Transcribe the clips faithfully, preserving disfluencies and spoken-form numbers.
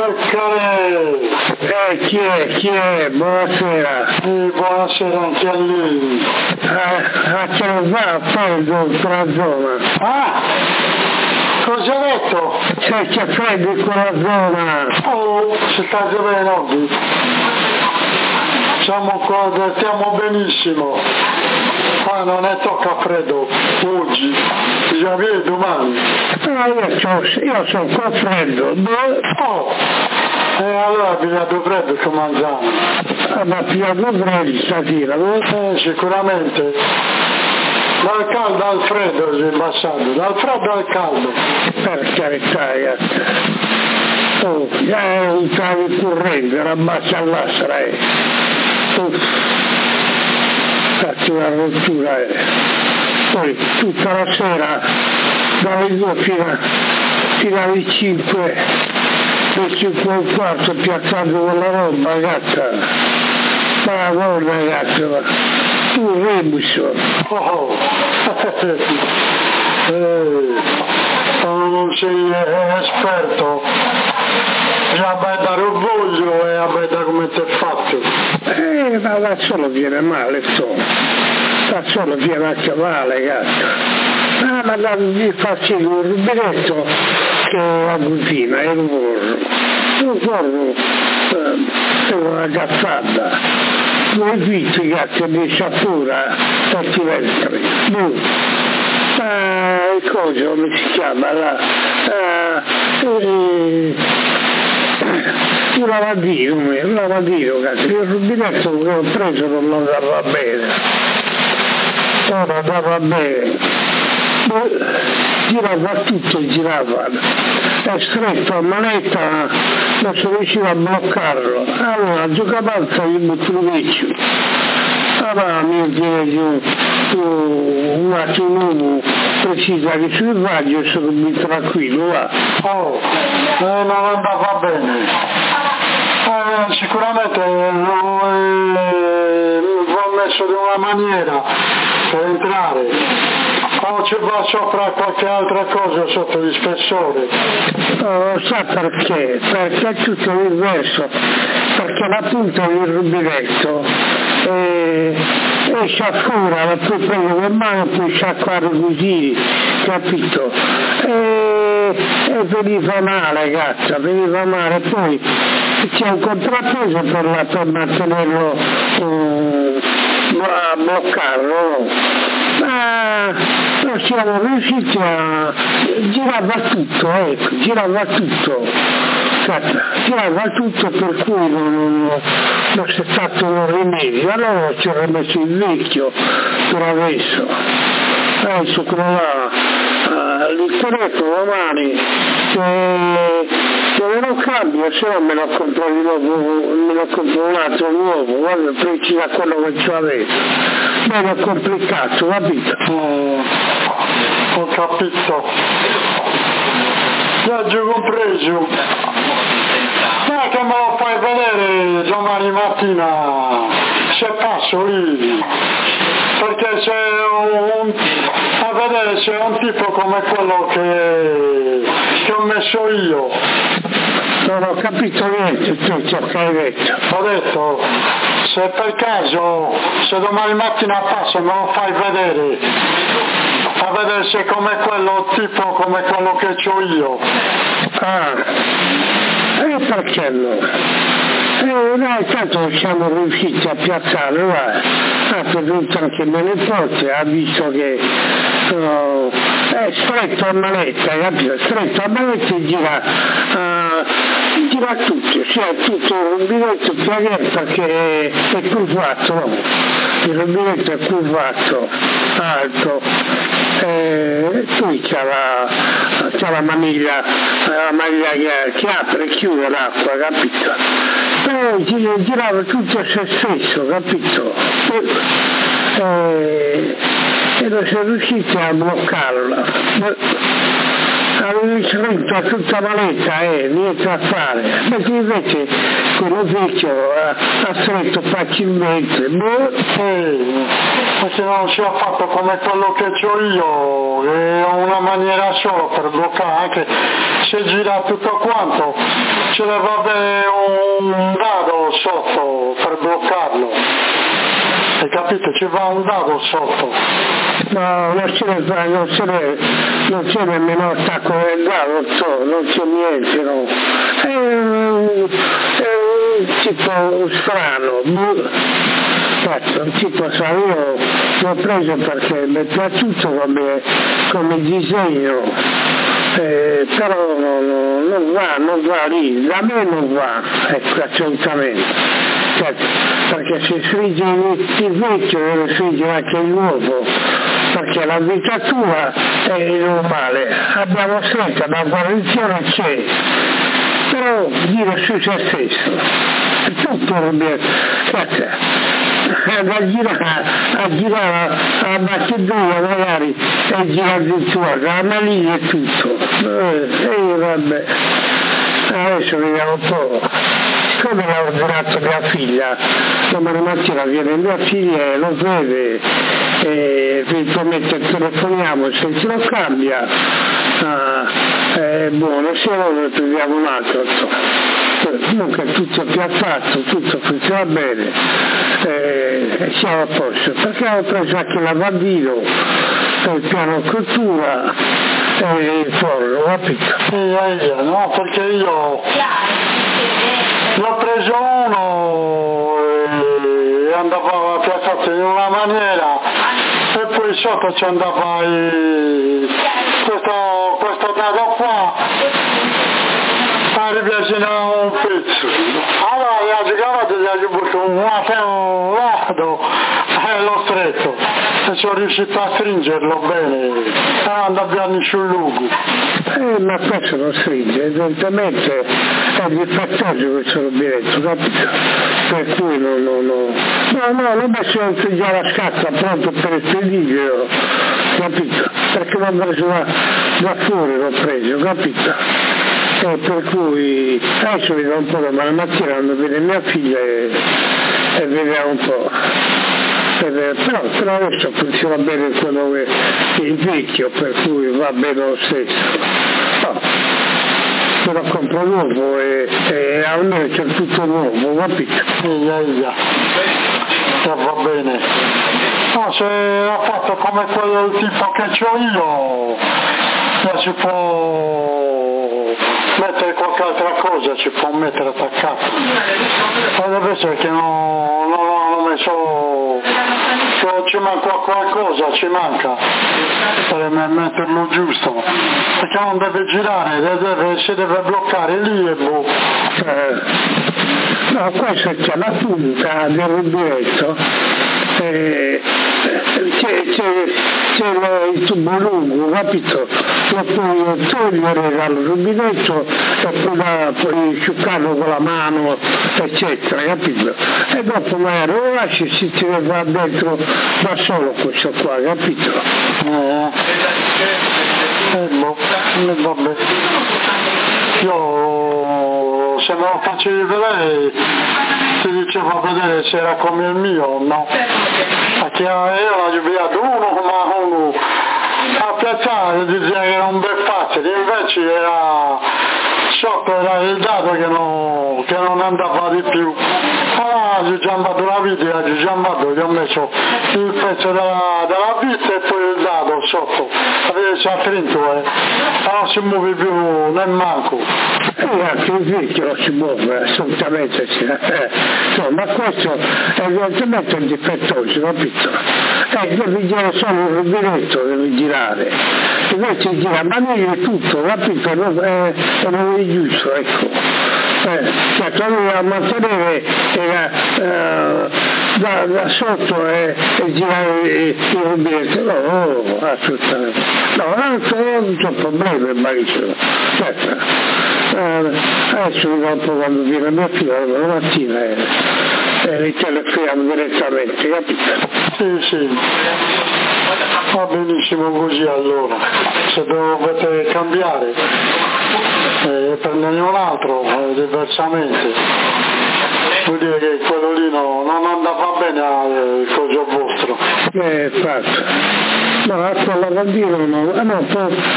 Eccole! Eh, chi è? Chi è? Buonasera. Sì, buonasera anche a lei. Ah, ce lo fa freddo per la zona. Ah! Cosa ha detto? C'è, c'è freddo in quella zona. Oh, si sta giocando oggi. Siamo qua, stiamo benissimo. Qua non è tocca freddo oggi, bisogna vedere domani. Ah, io so, io so qua freddo. Oh, e eh, allora bisogna due freddo che mangiamo. Ah, ma più a due freddi stasera, no? Eh, sicuramente. Dal caldo al freddo si è abbassato, dal freddo al caldo. Per carità, ragazzi. Oh, è un travi corrente, era bassa all'astra, eh. Uff. Cazzo, una rottura, eh. Poi tutta la sera, dalle due fino, fino alle cinque, alle cinque e un quarto, piazzato con la roba, ragazza. Ma guarda, ragazza, un rebus. Oh, eh, non sei esperto, già dare orgoglio e vabbè come ti è fatto. Eh, ma da solo viene male, sto. Da solo viene anche male, gatto. Ah, ma da, mi fa sì un rubinetto che la cucina, e lo vorro. Lo vorro, eh, è una cazzata. Due vizi, gatto, di sciappura, tutti ventri. Ah, il coso, come si chiama? La, ah, eh, un lavandino, un lavandino, cazzo. Il rubinetto che ho preso non andava bene. Non andava bene. Girava tutto, girava. È stretto a manetta, non sono riuscito a bloccarlo. Allora, giocavanza di Butroviccio. Allora mi viene giù un attimo precisa che sul raggio sono più tranquillo, va. Oh, eh, non andava bene. Eh, sicuramente lo ho messo di una maniera per entrare. O ci va sopra qualche altra cosa sotto di spessore? Oh, sa perché? Perché è tutto l'inverso. Perché la punta del rubinetto eh, è sciaffura, la puoi prendere in mano e puoi sciacquare così, capito? E, e veniva male, ragazza, veniva male. Poi c'è un contrappeso per, la, per mantenerlo eh, a bloccarlo, ma non siamo riusciti a girava tutto, ecco, girava tutto, girava tutto, per cui non, non, non c'è stato un rimedio. Allora ci ho rimesso il vecchio per adesso, adesso quello là, uh, il corretto domani, se, se me lo cambio, se no me lo compro di nuovo, me lo compro un altro nuovo, guarda, precisa quello che c'ho adesso. Ma è complicato, capito? Eh, ho capito. Viaggio compreso. Ma che me lo fai vedere domani mattina se passo lì? Perché c'è un, a vedere se è un tipo come quello che, che ho messo io. Non ho capito niente, tu ciò che hai detto. Ho detto, se per caso, se domani mattina passo me lo fai vedere, a vedere se è come quello, tipo come quello che c'ho io. Ah, e perché no? Eh, noi tanto siamo riusciti a piazzarlo, va. Ha preso anche il mio nipote, ha visto che uh, è stretto a manetta, capito? Stretto a manetta e gira, uh, gira tutto, cioè tutto il rubinetto più aperto perché è curvato, no? Il rubinetto è curvato, alto, e poi c'è la, c'è la maniglia, la maniglia che, che apre e chiude l'acqua, capito? Poi girava tutto a se stesso, capito? E, e non si è riusciti a bloccarla. Avevo stretto a tutta maletta, eh, niente a fare. Perché invece quello vecchio ha, ha stretto facilmente. Boh. Sì, ma se non si è fatto come quello che ho io, è una maniera sola per bloccare, anche si gira tutto quanto, ci deve avere un dado sotto per bloccarlo, hai capito? Ci va un dado sotto. No, non c'è, non c'è, non c'è nemmeno attacco del dado, non c'è niente, no. È un, è un tipo strano, cazzo, un tipo strano, io l'ho preso perché mi è piaciuto come, come disegno, eh, però non, non, non va, non va lì, da me non va, ecco, assolutamente. Perché se frigge il vecchio deve friggere anche il nuovo, perché la vita tua è normale, abbiamo stretta, la guarigione c'è, però dire su se stesso, è tutto grazie, da girare, a girare a Macedonia magari e girare di tua, la maligna è tutto, e eh, vabbè, adesso vediamo un po'. Come l'ha ordinato mia figlia, domani mattina viene mia figlia e lo vede e eventualmente telefoniamo, se ce lo cambia ah, è buono, se no ne prendiamo un altro. Comunque tutto piazzato, tutto funziona bene e siamo a posto, perché ho preso anche la lavandino per il piano cottura e il forno, capito? Sì, io, no, perché io l'ho preso uno e andava piazzato in una maniera e poi sotto ci andava il, questo, questo dado qua a ripiacinare un pezzo. Allora la giocata gli ha buttato un lato e l'ho stretto e sono riuscito a stringerlo bene e andava sul lungo. Eh, ma questo non stringe, evidentemente è difettoso questo rubinetto, capito? Per cui non, non, non... no, no, l'ho messo già la scatola pronto per spedigerlo, capito? Perché l'ho preso da, da fuori, l'ho preso, capito? E per cui adesso vedo un po', ma la mattina quando viene mia figlia e, e vediamo un po'. Però, però adesso funziona bene quello che il vecchio, per cui va bene lo stesso. No, se lo compro nuovo e, e almeno c'è tutto nuovo, capito? Ia, ia. E va bene. No, se ha fatto come quello del tipo che c'ho io, la si può mettere qualche altra cosa, ci può mettere attaccato. Ma deve essere che non, non l'hanno messo, che ci manca qualcosa, ci manca per metterlo giusto, perché non deve girare, deve, si deve bloccare lì e boh. Eh, no, questo c'è la punta del rubinetto, eh, c'è, c'è, c'è il tubo lungo, capito? Lo puoi togliere dal rubinetto e poi, da, puoi sciuccarlo con la mano, eccetera, capito? E dopo magari lo lasci, si ti va dentro da solo questo qua, capito? Eh, eh boh, vabbè. Io se me lo facevi vedere ti dicevo a vedere se era come il mio, no? Perché io l'ho inviato uno ma uno a piazzare diceva che era un bel facile, invece era sotto era il dato che non, che non andava di più. Allora gli ho giambato la vita, gli ho giambato, gli ho messo il pezzo della, della vita e poi il dato sotto, aveva già trinto, eh. Non si muove più nel manco. E anche il vecchio non si muove, assolutamente sì. Eh, no, ma questo è evidentemente un difettoso, capito? Eh, devi girare solo il rubinetto, devi girare. Invece gira, ma non è tutto, capito? Non è, non è giusto, ecco. Eh, cioè tu a mantenere eh, eh, da, da sotto e, e girare il rubinetto, no, no, assolutamente. No, non c'è problema, Mauricio. Certo. Eh, adesso dopo quando viene mia figlia la mattina e, e li telefoniamo direttamente, capito? Sì, sì. Va benissimo così allora. Se dovete cambiare e eh, prenderne un altro eh, diversamente, vuol dire che quello lì no, non andava bene al coso vostro. Eh, fatto. No, ecco la lavandino no, ah, no, poi,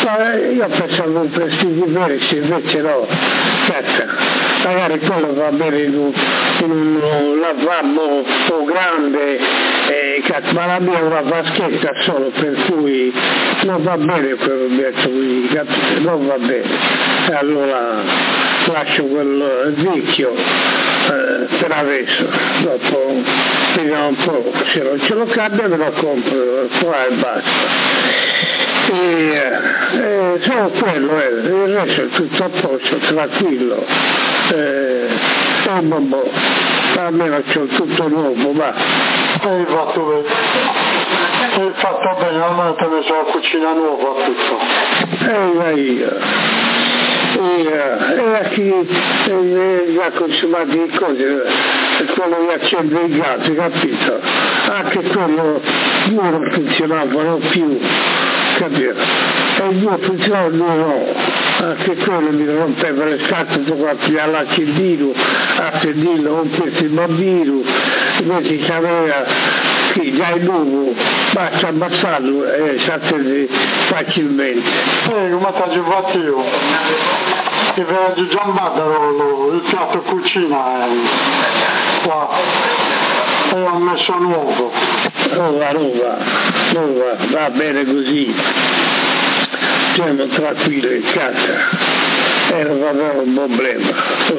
Cioè, io pensavo un prestigio diversi, invece no, cazzo, magari quello va bene in un, in un lavabo o grande, eh, cazzo, ma la mia è una vaschetta solo, per cui non va bene quell'obietto qui, capite? Non va bene. E allora lascio quel vecchio eh, per adesso, dopo vediamo un po', se non ce lo cambia me lo compro qua e basta. E, eh, solo quello, eh, il resto è tutto a posto, tranquillo, eh, e boh, almeno c'ho tutto nuovo, va. Hai fatto bene, hai fatto bene, almeno te ne so la cucina nuova tutto. E vai io. E, e qui eh, già consumati le cose, quello che accende i gas, capito? Anche quello non funzionavano più, capito? E il due funzionava, no, no, anche quello mi rompeva le scatole, trovati all'accendino, accendino, rompesse il bambino, invece c'aveva che già il nuovo, basta abbassarlo e si accende facilmente. Eh, come ti ho fatto io? Che per di giambata il piatto cucina eh, qua e ho messo nuovo. Nuova, nuova, nuova, va bene così. Siamo tranquilli in casa, e non avevo un problema.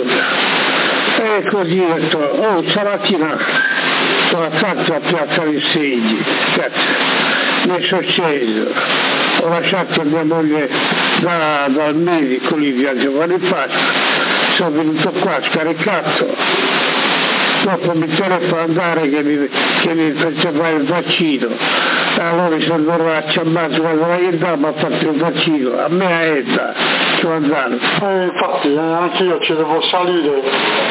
E così ho detto, oh, stamattina sono fatto a Piazza dei Seggi, cazzo, mi sono sceso, ho lasciato mia moglie da, dal medico lì via Giovanni Pasqua, sono venuto qua scaricato. Dopo mi telefono andare che mi, che mi faceva il vaccino, allora sono andato a Ciammaso quando la Edda mi ha fatto il vaccino, a me a Edda, sto andando. Eh, infatti eh, anche io ci devo salire,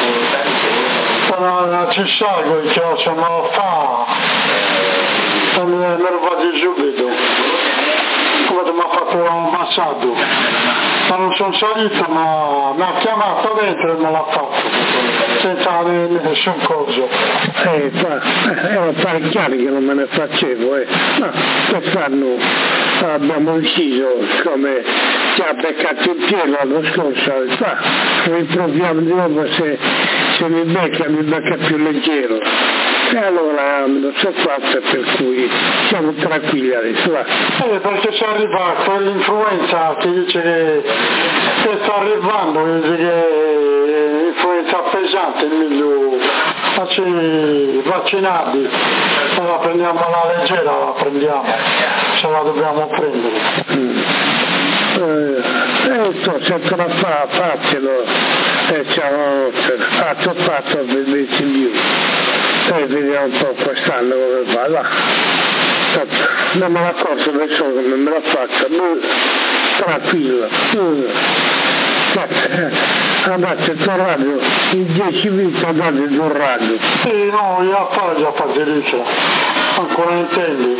però ci salgo che lo se me lo fa, e me, me lo vado subito, come mi ha fatto un massaggio, ma non sono salito, ma mi ha chiamato dentro e me l'ha fatto. Senza nessun coso. Eh, fa, erano parecchi anni che non me ne facevo, eh. No, quest'anno abbiamo deciso, come ci ha beccato il piede l'anno scorso, fa, riproviamo di nuovo se, se mi becca, mi becca più leggero. E allora me lo so fatto, per cui siamo tranquilli adesso, va. Eh, perché se arriva quell'influenza che dice che, che sta arrivando, dice che influenza pesante, è meglio vaccinarli, se la prendiamo alla leggera la prendiamo, se la dobbiamo prendere. Mm. Eh, sto sempre a fare, fatelo, e ciao, fatto, fatto, vedete più. E vediamo un po' quest'anno come va, là. Non me la accorgo adesso come me l'ha fatta, tranquillo. Andate sul radio, in dieci minuti andate sul radio. Sì, no, io a fare già facilissimo, ancora intendi.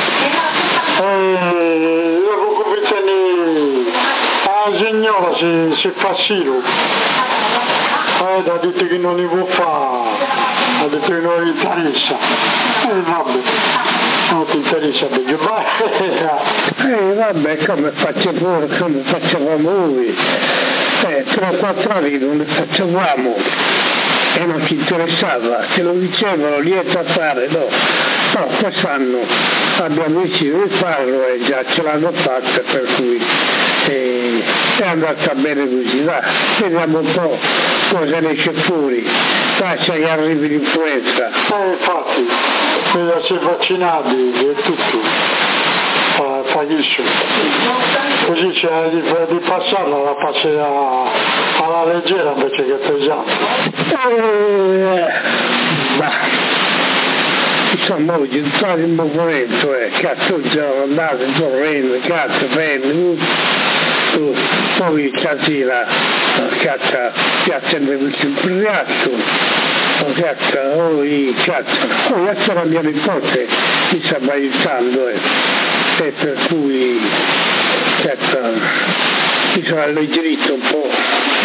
E dopo che la signora si, si fa silo, eh, da tutti che non li può fare, da tutti che non gli interessa. E eh, vabbè, non ti interessa perché vai. Eh vabbè, come faccio pure, come facevamo noi. Eh, tre o quattro anni non le facevamo e non ci interessava, se lo dicevano lieto a fare, no. Però quest'anno abbiamo deciso di farlo e già ce l'hanno fatta, per cui eh, è andata bene così, va, vediamo un po' cosa ne esce fuori, lascia che arrivi l'influenza. Eh, infatti, per essere vaccinati e tutto. Paghisce. Così c'è di, di passarla, la passi a, alla leggera invece che pesante. Eh, bah. Insomma, oggi è stato in movimento, eh, cazzo, già andato in correndo, cazzo, bene, uh, poi casina, cazzo, piazza il reatto, cazzo, oh, cazzo, poi adesso la mia nipote mi sta aiutando, eh. E per cui cazzo, mi sono alleggerito un po',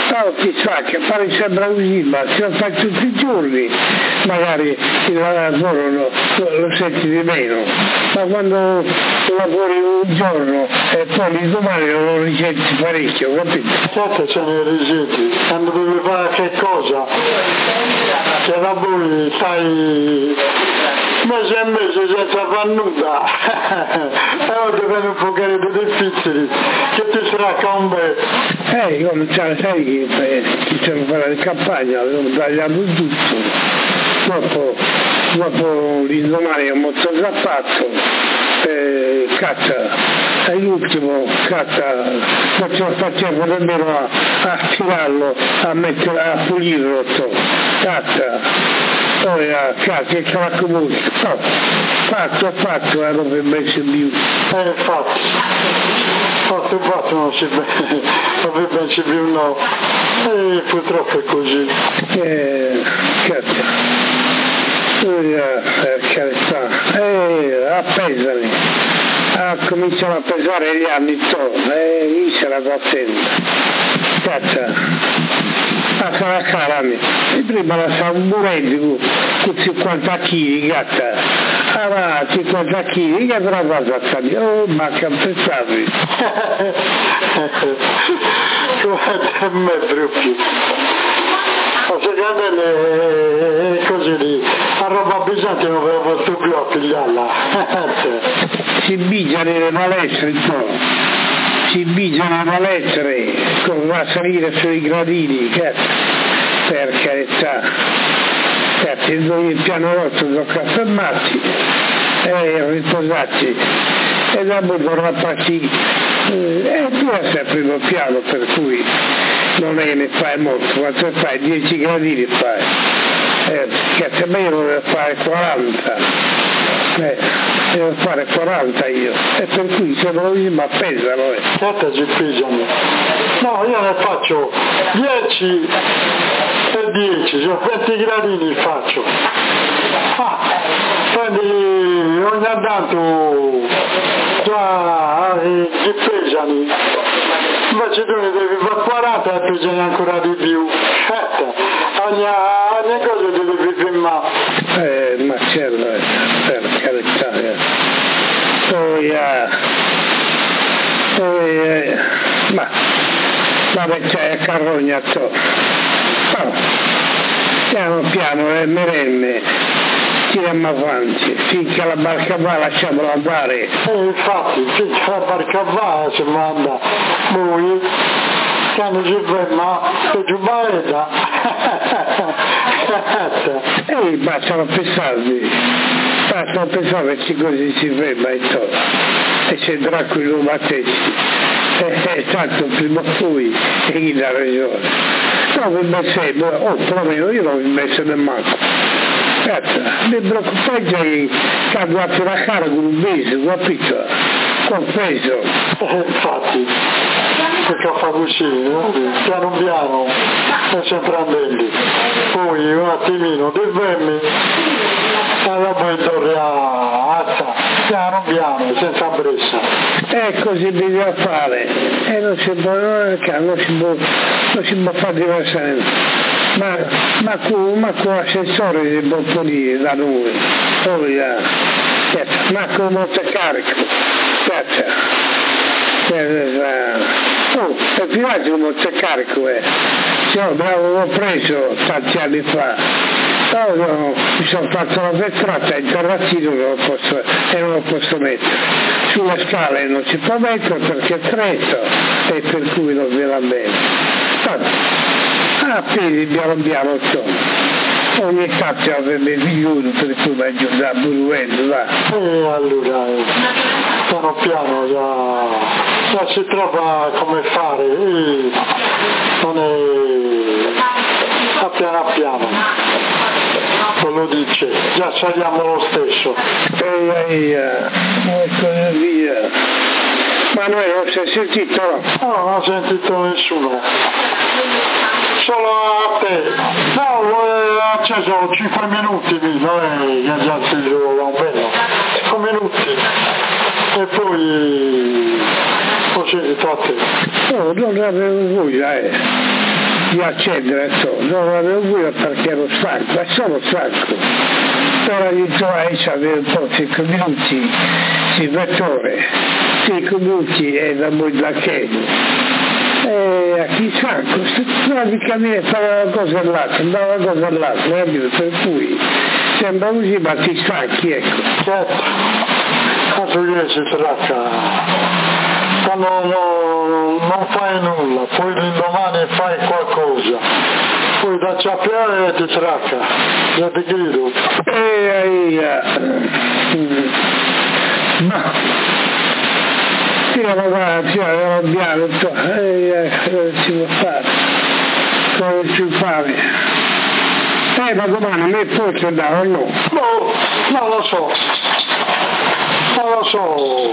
Oh, chissà, che pare sembra così, ma se lo fai tutti i giorni, magari il lavoro lo, lo senti di meno, ma quando lavori un giorno e poi il domani lo risenti parecchio, capito? Certo ce ne risenti, quando devi fare che cosa, che da voi stai mese e mese senza far nulla, e ora ti viene un pocheretto difficile, che ti sarà con me. Eh, come sai che iniziano a fare la campagna, abbiamo tagliato tutto, dopo, dopo l'indomani ho molto zappato, eh, cazza, è l'ultimo, cazza, facciamo facciamo nemmeno a, a tirarlo, a mettere, a pulirlo, cazza. Poi a casa che cavacco molto, no, fatto, fatto, ero per messo più. Eh, fatto, fatto, fatto, non si vede, non ben si più no, e purtroppo è così. Eh, cazzo, eh, per carità, eh, appesami, ah, cominciano a pesare gli anni intorno, eh, lì se la contenta, cazzo. Ah, sarà carami. E prima la stavo morendo con cinquanta chili, gatta. Ah, ma cinquanta chili, che avrà fatto a dire? Oh, ma che pensavi? Come me proprio. Ma secondo me è così lì. A roba pesante non ve la posso più a pigliarla. Si bigiano le palestre, no? Si bigiano le palestre, va a salire sui gradini, cazzo, per carità, cazzo, il pianolotto tocca fermarsi e riposarsi e dopo torna a partire, e tu hai sempre il piano, per cui non è che ne fai molto, quanto fai? dieci gradini fai, eh, cazzo, ma io volevo fare quaranta. Eh, devo fare quaranta io, e per cui se non mi ma pesano. Eh. Certo ci pesano. No, io ne faccio dieci e dieci, cioè venti gradini faccio. Ah, quindi ogni tanto già eh, ci pesano. Invece tu ne devi fare quaranta e pesano ancora di più. Certo, ogni, ogni cosa ti devi fermare. Eh, ma certo, per carità. Eh. Poi, eh, poi eh, ma, vabbè, c'è il carrognato. Oh, piano piano, le merenne, tiriamo avanti, finché la barca va lasciamola andare. Eh, infatti, finché la barca va si manda, lui, quando ci ferma, e giù baretta. Ehi, bastano pensarvi, bastano pensare che così si ferma e torna, e c'è tranquillo battessi, e, e tanto prima o poi e chi dà ragione. Non vi messo, oh, perlomeno io non vi messo nemmeno. Cazzo, mi preoccupate che guardate la cara con un beso, capito? Con peso. Eh, infatti, perché fa così, no? Piano piano, e sempre andando. Poi un attimino di vermi, e dopo torni a alza, piano piano, senza bressa. E così bisogna fare, e non si può, non si può, non si può fare diversamente. Ma, ma, con, ma con l'assessore si può pulire da noi, poi, eh, ma con montecarico, cazzo, oh, e figurati un montecarico, eh, io l'avevo preso tanti anni fa, no, no, mi sono fatto la vetrata, il terrazzino non lo posso, e non lo posso mettere, sulle scale non si può mettere perché è stretto, e per cui non viene bene. Ah, piedi piano piano, ogni tanto avrebbe figliuolo per cui mi aiuta burruendo, va. E allora, piano piano già, già si trova come fare, e non è a piano piano, non lo dice, già saliamo lo stesso. Ehi, ehi, ecco via. Ma noi non si è sentito? No, non ho sentito nessuno. Solo a te. No, ho acceso cinque minuti, non è che già acceso da un bello. cinque minuti. E poi ho sentito a te. Oh, non avevo voglia, eh. di accendere il tono, non avevo guida perché ero stanco, e sono stanco. Ora gli trovai avere un po' cinque minuti, il vettore, cinque minuti e da noi da Chiedo. E a chi stanco, praticamente fare una cosa all'altra, andava una cosa all'altra, per cui sembra così, ma ti stanchi, ecco. Certo, tanto che si tratta, quando non, non fai nulla, poi l'indomani fai qualcosa, poi da ciappiare e ti tracca, già ti grido. E eh, ma tirano avanti, tirano bianco, e cosa si può fare? Cosa ci fare? Eh, ma domani me poi ci andavo, no? No, non lo so, non lo so.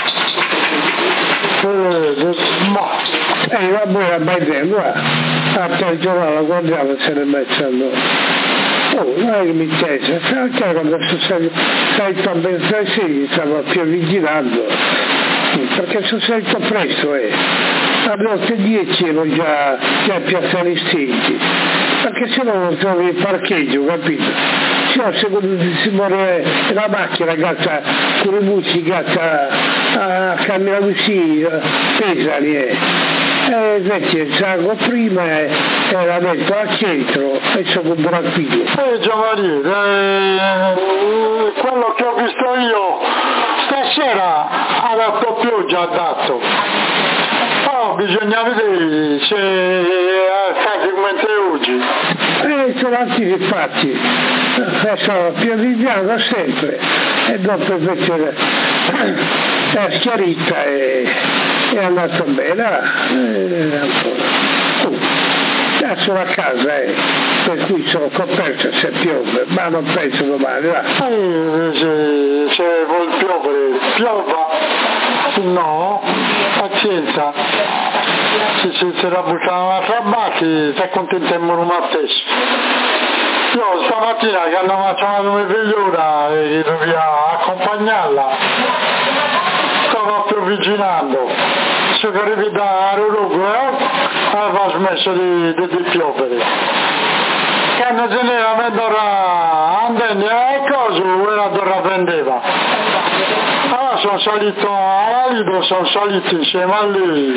Eh, ma... Eh, va bene, vai tempo, guarda, a il giornale, guardiamo se ne mette allora. Oh, non è che mi chiede, anche quando sono stato ben sì, stavo più vigilando, perché sono salito presto, eh. Alle otto e dieci ero già, già a Piazza Aristidi, perché se no non trovi il parcheggio, capito? Se no, secondo si muore la macchina, gatta, con le bucci, gatta, a camminare così, pesali, eh. E invece il sangue prima era detto al centro e sono tranquillo. Eh Giovanni, eh, quello che ho visto io stasera ha dato pioggia, ha dato. Oh, bisogna vedere se è praticamente oggi. E sono altri fatti, sono pioviggiato sempre e dopo invece è schiarita e è andato bene, eh, oh, sono a casa, eh, per cui sono coperto se piove, ma non penso domani, va. Eh, se, se vuol piovere, piova, no, pazienza, se si sarà buttata un'altra parte, si accontentiamo lo stesso. Io stamattina che andavo a chiamare come vegliura e dovevo accompagnarla, stavo più vigilando, se che arrivi da Rologo aveva smesso di, di, di piovere. Quando se ne era vendora andando e cosa era dove vendeva. Allora sono salito alla Lido, sono salito insieme a lui.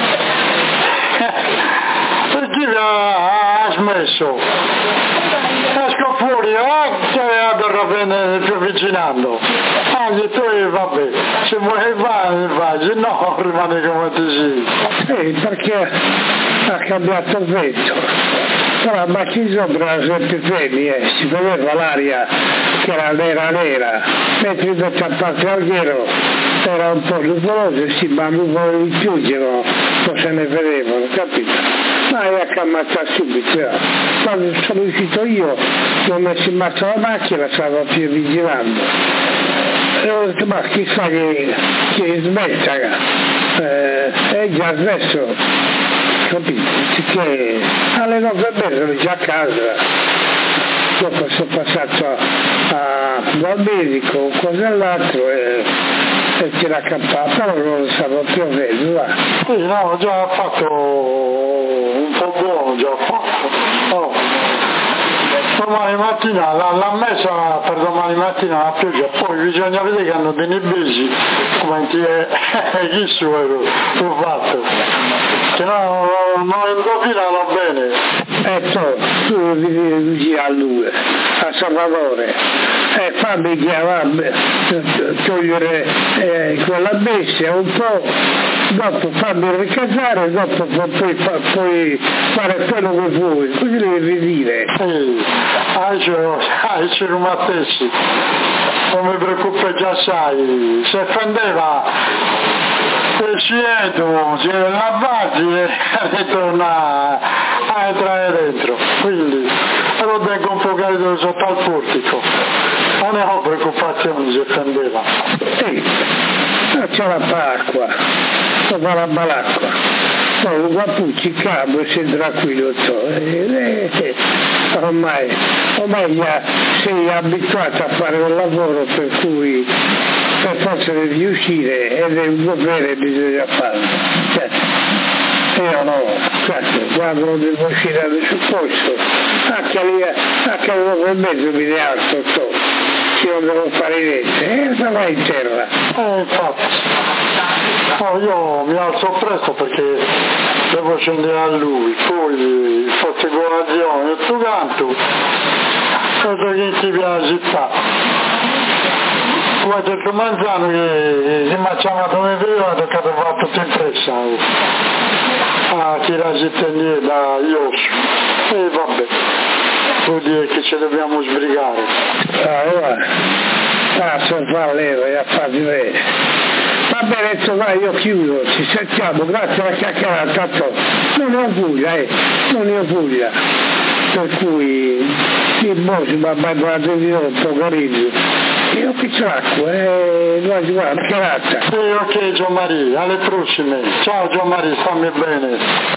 E chi ha smesso? Esco fuori, eh, che era dove più vicinando. Ah, gli tu vabbè, se vuoi vai, vai, se no rimane come ti sei. Eh, perché ha cambiato il vento. Però ma chi sopra sempre fermi, eh, si vedeva l'aria che era nera nera, mentre invece a parte al ghiero era un po' nuvoloso, sì, ma nuvolo di più che non, non se ne vedevano, capito? Ma è accamata subito, eh. Quando sono uscito io, mi ho messo in marcia la macchina, stavo più vigilando. E ho detto, ma chissà che, che smetta, eh, è già smesso. Capito? Che alle nove e mezza ero già a casa, dopo sono passato a, a, dal medico, cosa all'altro e, e c'era accampato, però non lo stavo più a vedere, va. Sì, no, ho già fatto un po' buono, già fatto. Oh. Domani mattina l'ha messa per domani mattina la pioggia, poi bisogna vedere che hanno dei nebesi, come ti è chi su ho fatto, che no, non indovinano bene. Ecco, tu dici a lui, a Salvatore, e fammi chiamare, togliere eh, quella bestia un po', dopo fammi ricasare, dopo puoi, puoi fare quello che vuoi, così devi dire. Sì, hai ci rumatessi, non mi preoccupa già sai, se fendeva il sciento, si lavati e ritorna a entrare dentro, quindi ero tengo un po' caldo sotto al portico, non ne ho preoccupazioni se fendeva. Sì, c'è la paracqua, sopra la balacqua, poi un guapucci, il cabo e sei tranquillo, e, e, ormai, ormai sei abituato a fare un lavoro per cui per forza devi uscire ed è un dovere bisogna farlo. Cioè, Io no, certo, quando devo uscire sul posto, anche lì, anche dopo il mezzo mi ne alzo, so, se non devo fare niente, e sta là in terra. Eh, infatti, no, io mi alzo presto perché devo scendere a lui, poi faccio colazione e tu canto, cosa che ti piace la città. Poi detto Manzano che si mangiava dove veniva, ha toccato fare tutto in pressa. Ah, chi la città da Iossu. E vabbè, vuol dire che ci dobbiamo sbrigare. Allora, passo a fare leva e a fare bene. Va bene, vai, io chiudo, ci sentiamo, grazie alla chiacchierata, tanto non ne ho voglia, eh, non ne ho voglia. Per cui, il boss mi ha mandato un po' carino. Io che l'acqua, eh, guarda, guarda, chiacchierata. Sì, ok Gian Maria, alle prossime. Ciao Gian Maria, stammi bene.